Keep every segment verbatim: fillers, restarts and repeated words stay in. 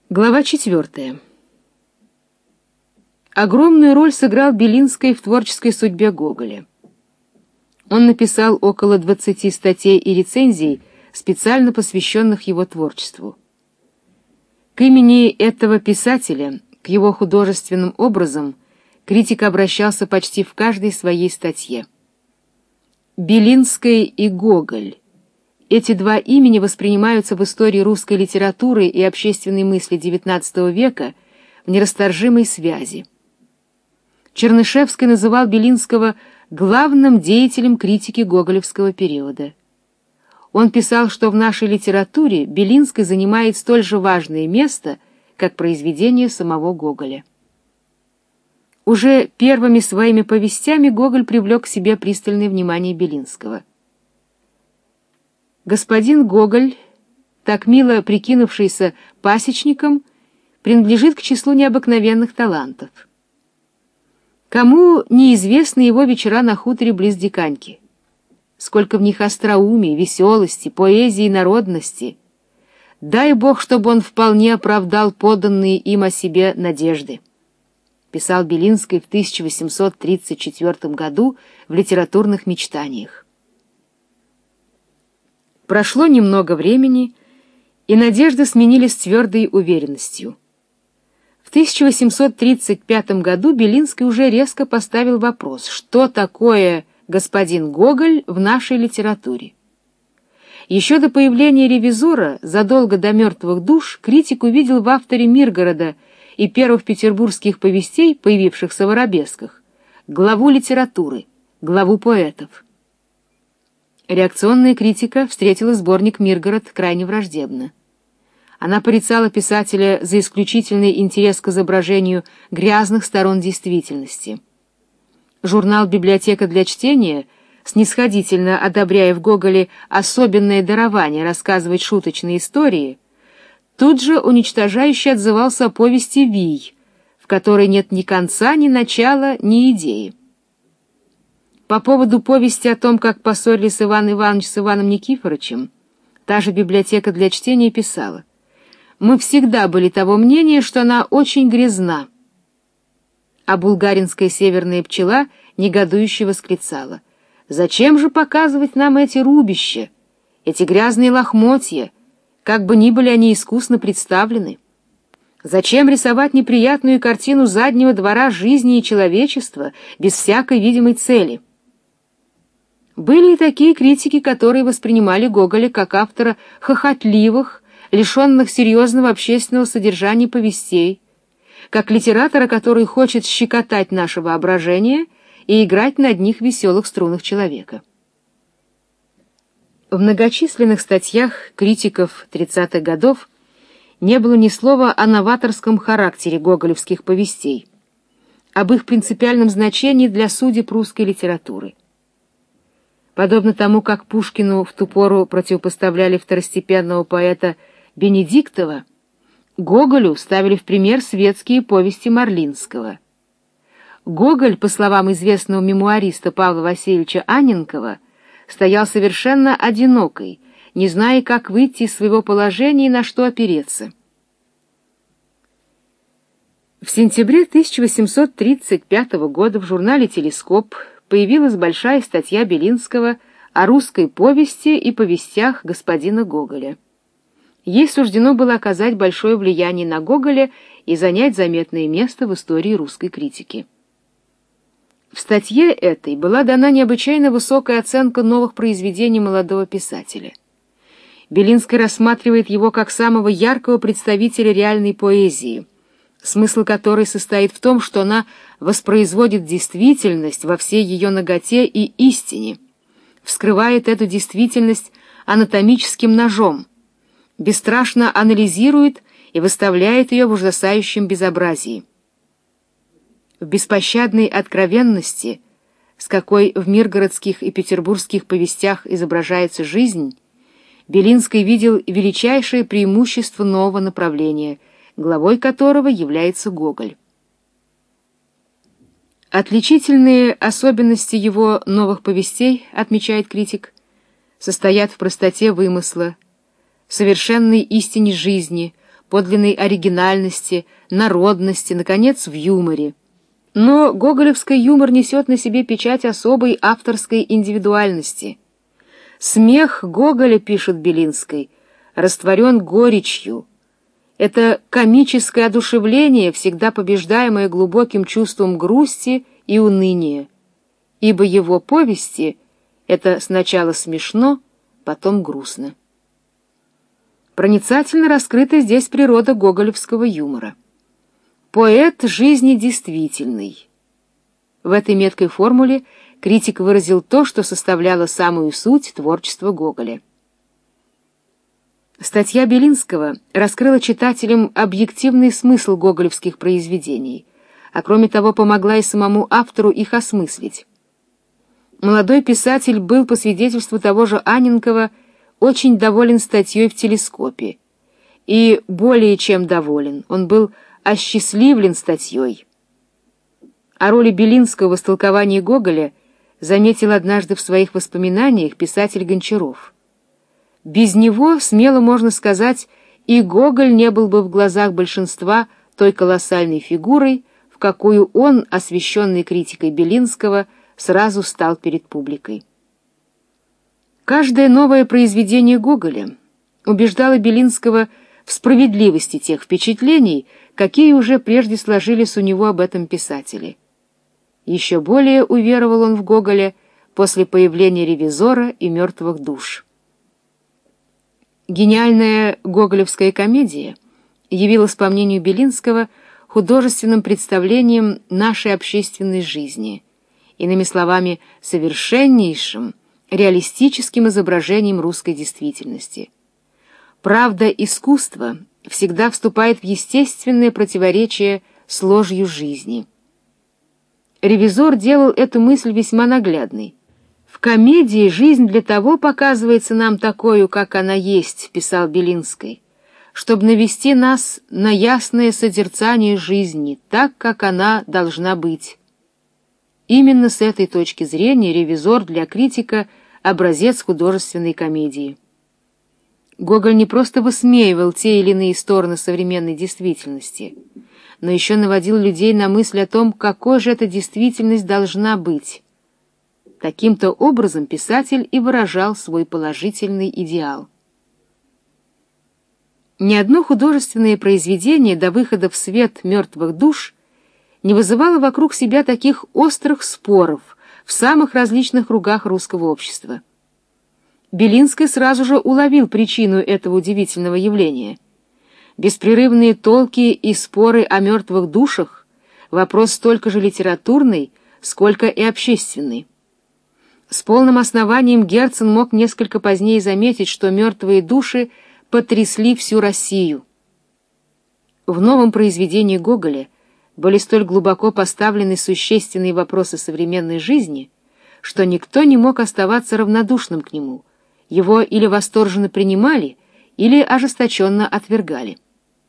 Глава четвертая. Огромную роль сыграл Белинский в творческой судьбе Гоголя. Он написал около двадцати статей и рецензий, специально посвященных его творчеству. К имени этого писателя, к его художественным образам, критик обращался почти в каждой своей статье. Белинский и Гоголь. Эти два имени воспринимаются в истории русской литературы и общественной мысли девятнадцатого века в нерасторжимой связи. Чернышевский называл Белинского главным деятелем критики гоголевского периода. Он писал, что в нашей литературе Белинский занимает столь же важное место, как произведение самого Гоголя. Уже первыми своими повестями Гоголь привлек к себе пристальное внимание Белинского. Господин Гоголь, так мило прикинувшийся пасечником, принадлежит к числу необыкновенных талантов. Кому неизвестны его вечера на хуторе близ Диканьки? Сколько в них остроумия, веселости, поэзии и народности! Дай Бог, чтобы он вполне оправдал поданные им о себе надежды, писал Белинский в тысяча восемьсот тридцать четвёртом году в «Литературных мечтаниях». Прошло немного времени, и надежды сменились твердой уверенностью. В тысяча восемьсот тридцать пятом году Белинский уже резко поставил вопрос, что такое господин Гоголь в нашей литературе. Еще до появления «Ревизора», задолго до «Мертвых душ», критик увидел в авторе «Миргорода» и первых петербургских повестей, появившихся в арабесках, главу литературы, главу поэтов. Реакционная критика встретила сборник «Миргород» крайне враждебно. Она порицала писателя за исключительный интерес к изображению грязных сторон действительности. Журнал «Библиотека для чтения», снисходительно одобряя в Гоголе особенное дарование рассказывать шуточные истории, тут же уничтожающе отзывался о повести «Вий», в которой нет ни конца, ни начала, ни идеи. По поводу повести о том, как поссорились Иван Иванович с Иваном Никифоровичем, та же «Библиотека для чтения» писала: «Мы всегда были того мнения, что она очень грязна». А булгаринская северная пчела негодующе восклицала: «Зачем же показывать нам эти рубища, эти грязные лохмотья, как бы ни были они искусно представлены? Зачем рисовать неприятную картину заднего двора жизни и человечества без всякой видимой цели?» Были и такие критики, которые воспринимали Гоголя как автора хохотливых, лишенных серьезного общественного содержания повестей, как литератора, который хочет щекотать наше воображение и играть на одних веселых струнах человека. В многочисленных статьях критиков тридцатых годов не было ни слова о новаторском характере гоголевских повестей, об их принципиальном значении для судеб русской литературы. Подобно тому, как Пушкину в ту пору противопоставляли второстепенного поэта Бенедиктова, Гоголю ставили в пример светские повести Марлинского. Гоголь, по словам известного мемуариста Павла Васильевича Анненкова, стоял совершенно одинокий, не зная, как выйти из своего положения и на что опереться. В сентябре тысяча восемьсот тридцать пятого года в журнале «Телескоп» появилась большая статья Белинского о русской повести и повестях господина Гоголя. Ей суждено было оказать большое влияние на Гоголя и занять заметное место в истории русской критики. В статье этой была дана необычайно высокая оценка новых произведений молодого писателя. Белинский рассматривает его как самого яркого представителя реальной поэзии, смысл которой состоит в том, что она воспроизводит действительность во всей ее наготе и истине, вскрывает эту действительность анатомическим ножом, бесстрашно анализирует и выставляет ее в ужасающем безобразии. В беспощадной откровенности, с какой в миргородских и петербургских повестях изображается жизнь, Белинский видел величайшее преимущество нового направления, главой которого является Гоголь. Отличительные особенности его новых повестей, отмечает критик, состоят в простоте вымысла, совершенной истине жизни, подлинной оригинальности, народности, наконец, в юморе. Но гоголевский юмор несет на себе печать особой авторской индивидуальности. «Смех Гоголя, — пишет Белинский, — растворен горечью. Это комическое одушевление, всегда побеждаемое глубоким чувством грусти и уныния, ибо его повести — это сначала смешно, потом грустно». Проницательно раскрыта здесь природа гоголевского юмора. Поэт жизни действительный. В этой меткой формуле критик выразил то, что составляло самую суть творчества Гоголя. Статья Белинского раскрыла читателям объективный смысл гоголевских произведений, а кроме того помогла и самому автору их осмыслить. Молодой писатель был, по свидетельству того же Анненкова, очень доволен статьей в «Телескопе». И более чем доволен, он был осчастливлен статьей. О роли Белинского в истолковании Гоголя заметил однажды в своих воспоминаниях писатель Гончаров. Без него, смело можно сказать, и Гоголь не был бы в глазах большинства той колоссальной фигурой, в какую он, освещенный критикой Белинского, сразу стал перед публикой. Каждое новое произведение Гоголя убеждало Белинского в справедливости тех впечатлений, какие уже прежде сложились у него об этом писателе. Еще более уверовал он в Гоголя после появления «Ревизора» и «Мертвых душ». Гениальная гоголевская комедия явилась, по мнению Белинского, художественным представлением нашей общественной жизни, иными словами, совершеннейшим, реалистическим изображением русской действительности. Правда искусства всегда вступает в естественное противоречие с ложью жизни. «Ревизор» делал эту мысль весьма наглядной. «В комедии жизнь для того показывается нам такою, как она есть», — писал Белинский, «чтобы навести нас на ясное созерцание жизни, так, как она должна быть». Именно с этой точки зрения «Ревизор» для критика — образец художественной комедии. Гоголь не просто высмеивал те или иные стороны современной действительности, но еще наводил людей на мысль о том, какой же эта действительность должна быть. Таким-то образом писатель и выражал свой положительный идеал. Ни одно художественное произведение до выхода в свет «Мертвых душ» не вызывало вокруг себя таких острых споров в самых различных кругах русского общества. Белинский сразу же уловил причину этого удивительного явления. Беспрерывные толки и споры о мертвых душах — вопрос столько же литературный, сколько и общественный. С полным основанием Герцен мог несколько позднее заметить, что мертвые души потрясли всю Россию. В новом произведении Гоголя были столь глубоко поставлены существенные вопросы современной жизни, что никто не мог оставаться равнодушным к нему, его или восторженно принимали, или ожесточенно отвергали.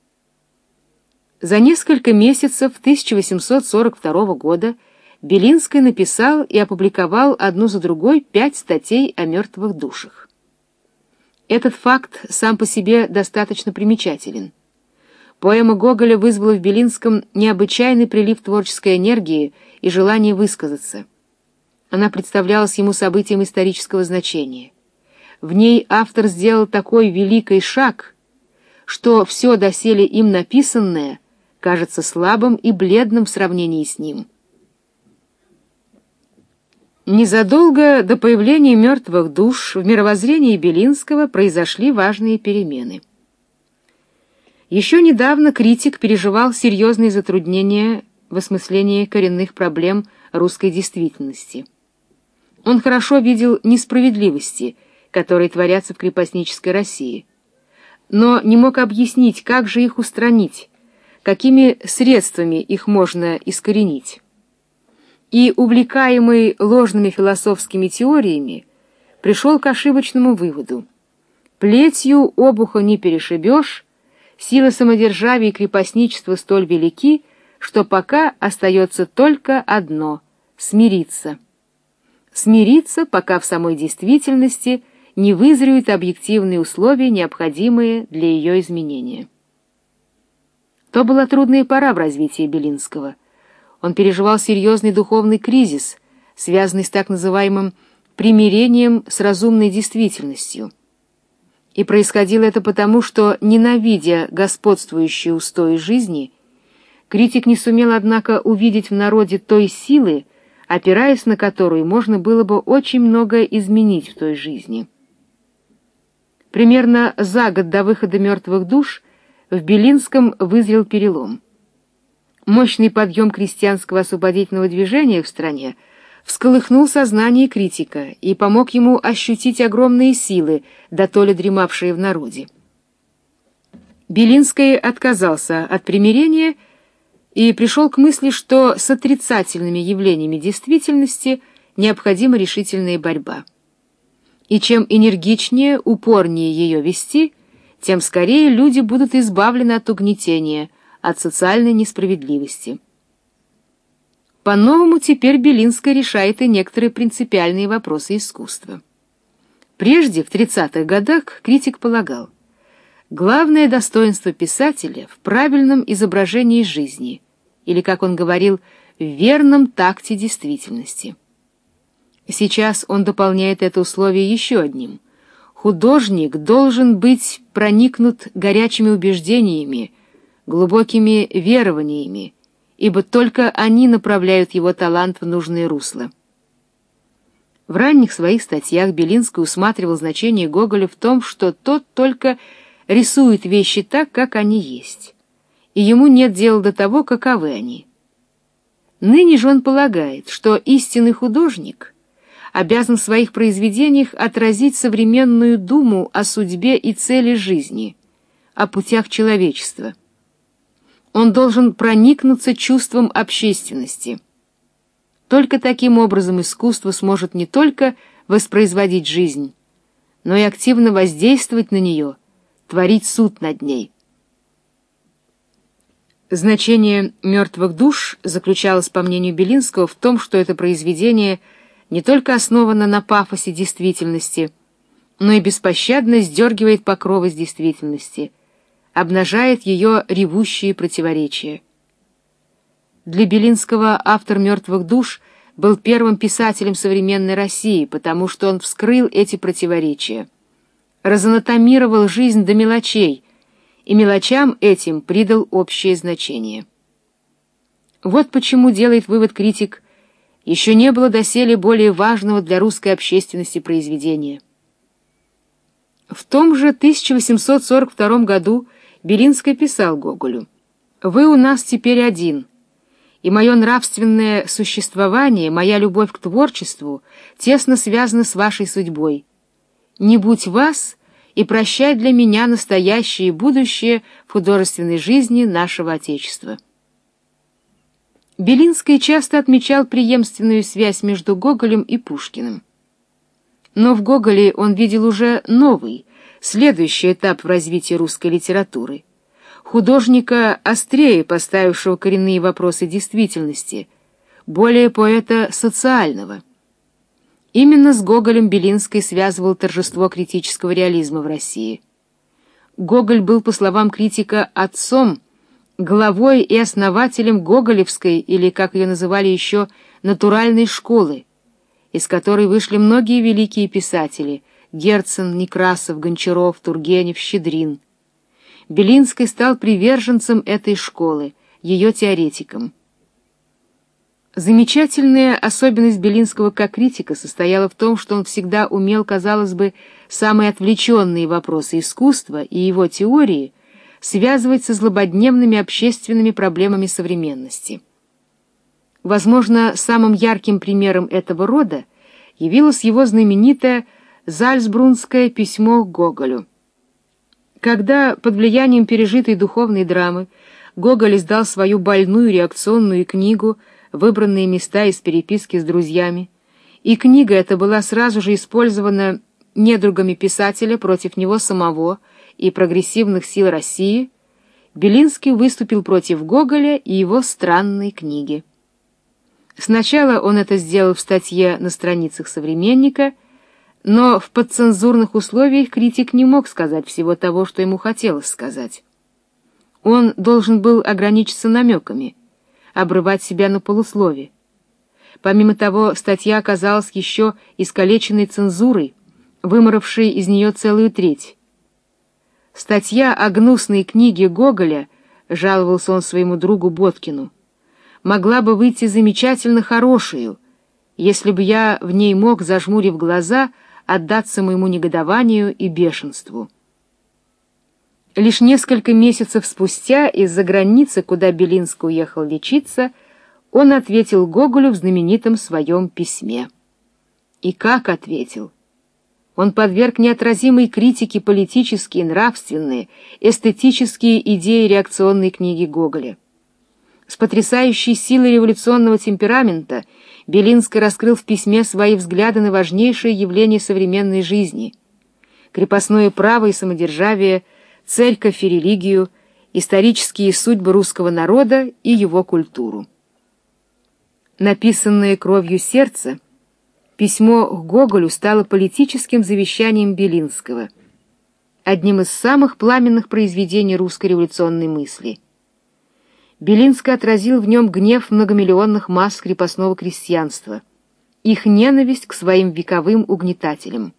За несколько месяцев тысяча восемьсот сорок второго года Белинский написал и опубликовал одну за другой пять статей о мертвых душах. Этот факт сам по себе достаточно примечателен. Поэма Гоголя вызвала в Белинском необычайный прилив творческой энергии и желание высказаться. Она представлялась ему событием исторического значения. В ней автор сделал такой великий шаг, что все доселе им написанное кажется слабым и бледным в сравнении с ним. Незадолго до появления «Мертвых душ» в мировоззрении Белинского произошли важные перемены. Еще недавно критик переживал серьезные затруднения в осмыслении коренных проблем русской действительности. Он хорошо видел несправедливости, которые творятся в крепостнической России, но не мог объяснить, как же их устранить, какими средствами их можно искоренить. И, увлекаемый ложными философскими теориями, пришел к ошибочному выводу: плетью обуха не перешибешь, сила самодержавия и крепостничества столь велики, что пока остается только одно — смириться. Смириться, пока в самой действительности не вызреют объективные условия, необходимые для ее изменения. То была трудная пора в развитии Белинского. Он переживал серьезный духовный кризис, связанный с так называемым примирением с разумной действительностью. И происходило это потому, что, ненавидя господствующие устои жизни, критик не сумел, однако, увидеть в народе той силы, опираясь на которую можно было бы очень многое изменить в той жизни. Примерно за год до выхода «Мертвых душ» в Белинском вызрел перелом. Мощный подъем крестьянского освободительного движения в стране всколыхнул сознание критика и помог ему ощутить огромные силы, дотоле дремавшие в народе. Белинский отказался от примирения и пришел к мысли, что с отрицательными явлениями действительности необходима решительная борьба. И чем энергичнее, упорнее ее вести, тем скорее люди будут избавлены от угнетения, от социальной несправедливости. По-новому теперь Белинский решает и некоторые принципиальные вопросы искусства. Прежде, в тридцатых годах, критик полагал, главное достоинство писателя в правильном изображении жизни, или, как он говорил, в верном такте действительности. Сейчас он дополняет это условие еще одним. Художник должен быть проникнут горячими убеждениями, глубокими верованиями, ибо только они направляют его талант в нужное русло. В ранних своих статьях Белинский усматривал значение Гоголя в том, что тот только рисует вещи так, как они есть, и ему нет дела до того, каковы они. Ныне же он полагает, что истинный художник обязан в своих произведениях отразить современную думу о судьбе и цели жизни, о путях человечества. Он должен проникнуться чувством общественности. Только таким образом искусство сможет не только воспроизводить жизнь, но и активно воздействовать на нее, творить суд над ней. Значение «Мертвых душ» заключалось, по мнению Белинского, в том, что это произведение не только основано на пафосе действительности, но и беспощадно сдергивает покровы с действительности, обнажает ее ревущие противоречия. Для Белинского автор «Мертвых душ» был первым писателем современной России, потому что он вскрыл эти противоречия, разанатомировал жизнь до мелочей, и мелочам этим придал общее значение. Вот почему, делает вывод критик, еще не было доселе более важного для русской общественности произведения. В том же тысяча восемьсот сорок втором году Белинский писал Гоголю: «Вы у нас теперь один, и мое нравственное существование, моя любовь к творчеству тесно связаны с вашей судьбой. Не будь вас, и прощай для меня настоящее и будущее в художественной жизни нашего Отечества». Белинский часто отмечал преемственную связь между Гоголем и Пушкиным. Но в Гоголе он видел уже новый, следующий этап в развитии русской литературы, художника, острее поставившего коренные вопросы действительности, более поэта социального. Именно с Гоголем Белинский связывал торжество критического реализма в России. Гоголь был, по словам критика, отцом, главой и основателем гоголевской, или, как ее называли еще, натуральной школы, из которой вышли многие великие писатели — Герцен, Некрасов, Гончаров, Тургенев, Щедрин. Белинский стал приверженцем этой школы, ее теоретиком. Замечательная особенность Белинского как критика состояла в том, что он всегда умел, казалось бы, самые отвлеченные вопросы искусства и его теории связывать со злободневными общественными проблемами современности. Возможно, самым ярким примером этого рода явилось его знаменитое Зальцбрунское письмо к Гоголю. Когда под влиянием пережитой духовной драмы Гоголь издал свою больную реакционную книгу «Выбранные места из переписки с друзьями», и книга эта была сразу же использована недругами писателя против него самого и прогрессивных сил России, Белинский выступил против Гоголя и его странной книги. Сначала он это сделал в статье на страницах «Современника», но в подцензурных условиях критик не мог сказать всего того, что ему хотелось сказать. Он должен был ограничиться намеками, обрывать себя на полуслове. Помимо того, статья оказалась еще искалеченной цензурой, выморавшей из нее целую треть. Статья о гнусной книге Гоголя, жаловался он своему другу Боткину, могла бы выйти замечательно хорошую, если бы я в ней мог, зажмурив глаза, отдаться моему негодованию и бешенству. Лишь несколько месяцев спустя из-за границы, куда Белинский уехал лечиться, он ответил Гоголю в знаменитом своем письме. И как ответил? Он подверг неотразимой критике политические, нравственные, эстетические идеи реакционной книги Гоголя. С потрясающей силой революционного темперамента Белинский раскрыл в письме свои взгляды на важнейшие явления современной жизни: крепостное право и самодержавие, церковь и религию, исторические судьбы русского народа и его культуру. Написанное кровью сердца, письмо к Гоголю стало политическим завещанием Белинского, одним из самых пламенных произведений русской революционной мысли. Белинский отразил в нем гнев многомиллионных масс крепостного крестьянства, их ненависть к своим вековым угнетателям.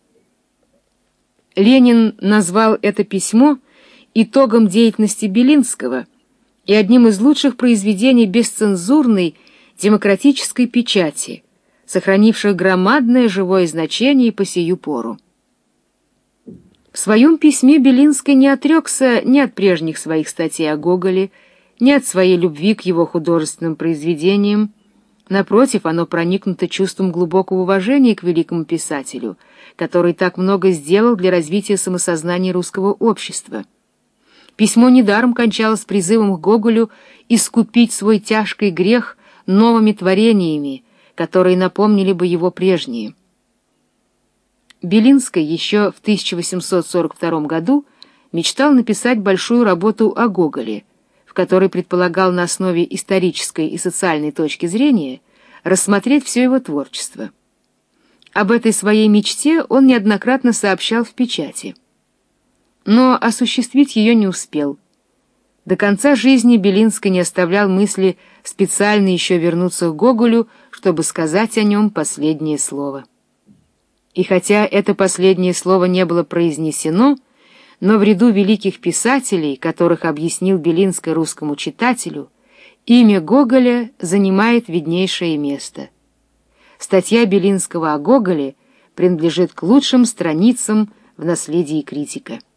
Ленин назвал это письмо итогом деятельности Белинского и одним из лучших произведений бесцензурной демократической печати, сохранивших громадное живое значение по сию пору. В своем письме Белинский не отрекся ни от прежних своих статей о Гоголе, ни от своей любви к его художественным произведениям. Напротив, оно проникнуто чувством глубокого уважения к великому писателю, который так много сделал для развития самосознания русского общества. Письмо недаром кончалось призывом к Гоголю искупить свой тяжкий грех новыми творениями, которые напомнили бы его прежние. Белинский еще в тысяча восемьсот сорок втором году мечтал написать большую работу о Гоголе, в которой предполагал на основе исторической и социальной точки зрения рассмотреть все его творчество. Об этой своей мечте он неоднократно сообщал в печати. Но осуществить ее не успел. До конца жизни Белинский не оставлял мысли специально еще вернуться к Гоголю, чтобы сказать о нем последнее слово. И хотя это последнее слово не было произнесено, но в ряду великих писателей, которых объяснил Белинский русскому читателю, имя Гоголя занимает виднейшее место. Статья Белинского о Гоголе принадлежит к лучшим страницам в наследии критика.